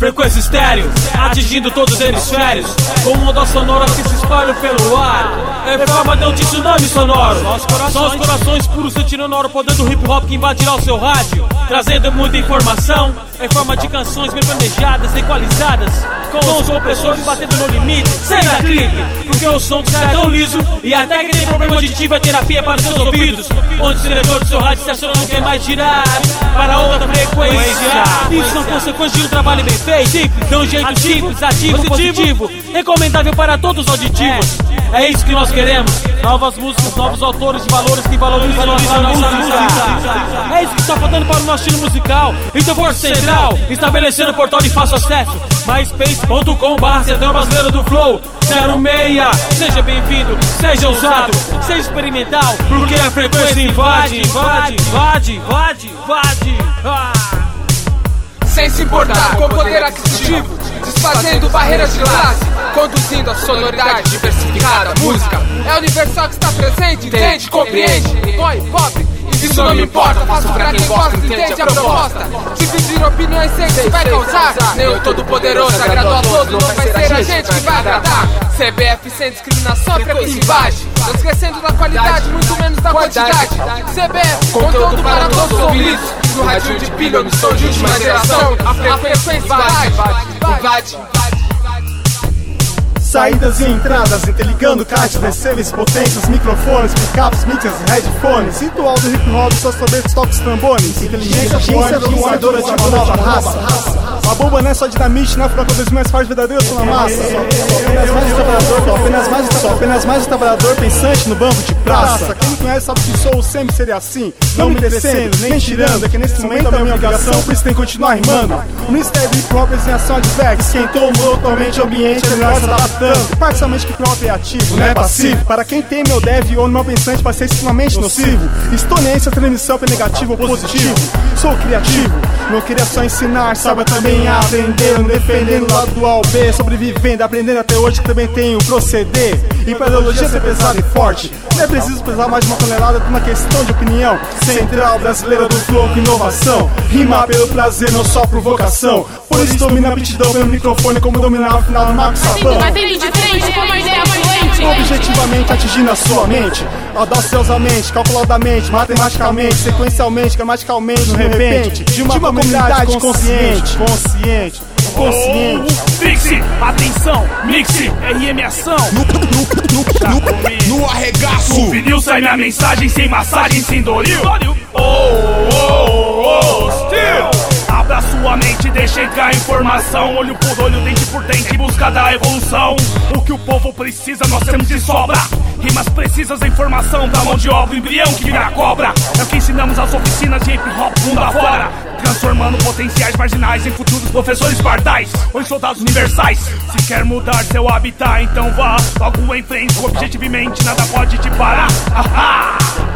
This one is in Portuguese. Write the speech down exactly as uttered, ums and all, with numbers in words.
frequência estéreo, atingindo todos os hemisférios, com ondas sonoras que se espalham pelo ar, em forma de um tsunami sonoro. São os corações puros sentindo na hora o poder do hip hop que invadirá o seu rádio, trazendo muita informação em forma de canções bem planejadas, equalizadas, com os compressores batendo no limite, sem dar clique, porque o som sai tão liso e até que tem problema auditivo é terapia para os seus ouvidos, onde o diretor do seu rádio estaciona não quer mais girar para outra frequência. Isso são consequências de um trabalho bem feito, simples, de um jeito simples, ativo, positivo, recomendável para todos os auditivos. É isso que nós queremos, novas músicas, novos autores de valores que valorizam a nossa, nossa música. É isso que está faltando para o nosso estilo musical. Então Força Central, estabelecendo o portal de fácil acesso, myspace ponto com barra Central Brasileiro do Flow zero seis. Seja bem-vindo, seja ousado, seja experimental, porque a frequência invade, invade, invade, invade, invade. Ah. Sem se importar com poder aquisitivo, desfazendo barreiras de classe, conduzindo a sonoridade diversificada. Música é universal que está presente, entende, compreende. Boy, pop, isso não me importa, faço pra quem gosta, entende a proposta. Dividir opiniões sempre vai causar, nem o todo poderoso agradou a todos, não vai ser a gente que vai agradar. C B F sem discriminação, frequência invade, não esquecendo da qualidade, muito menos da quantidade. C B F, conteúdo para todos os ouvidos, no radinho de pilha, emissão de última geração. A frequência invade, invade. Saídas e entradas, interligando caixas, receives, potências, microfones, pickups, mixers, headphones. Ritual do hip hop, só saber toques, tambores. Inteligência, ciência, dominadora de uma nova raça. A bomba não é só dinamite, não é fraco dos mais fortes, verdadeiro sou na massa. Só apenas mais trabalhador, só apenas mais um trabalhador pensante no banco de praça. Quem me conhece sabe que sou, sempre seria assim, não me descendo, nem tirando. É que nesse momento é a minha obrigação, por isso tem que continuar rimando. O Ministério do Hip Hop, desenhação de vex, esquentou, mudou totalmente o ambiente, é melhor se adaptando. Parcialmente que o hip hop é ativo, não é passivo. Para quem tem meu dev ou não pensante, vai ser extremamente nocivo. Estou nem se a transmissão é negativo ou positivo. Sou criativo, não queria só ensinar, sabe também aprendendo, defendendo o lado do A ao B, sobrevivendo, aprendendo até hoje que também tenho proceder. E para a ideologia ser pesada e forte, não é preciso pesar mais de uma tonelada por uma questão de opinião. Central brasileira do flow com inovação, rimar pelo prazer, não só por vocação. Por isso domina a aptidão pelo microfone como dominar o final do Marco Sapão. Batendo de frente com uma ideia fluente, objetivamente atingindo a sua mente, audaciosamente, calculadamente, matematicamente, sequencialmente, gramaticalmente, no repente, de uma, de uma comunidade consciente, consciente, consciente. Oh, fixe, atenção, mixe, R M ação. No, no, no arregaço. O vinil sai minha mensagem sem massagem, sem doril. Oh, oh, oh, still. Abra sua mente, deixa entrar informação. Olho por olho, dente por dente, em busca da evolução. O que o povo precisa, nós temos de sobra. Rimas precisas, informação da mão de obra. O embrião que vira cobra é o que ensinamos às oficinas de hip hop mundo afora, transformando potenciais marginais em futuros professores pardais ou em soldados universais. Se quer mudar seu habitat, então vá logo em frente, objetivamente nada pode te parar. Ahá!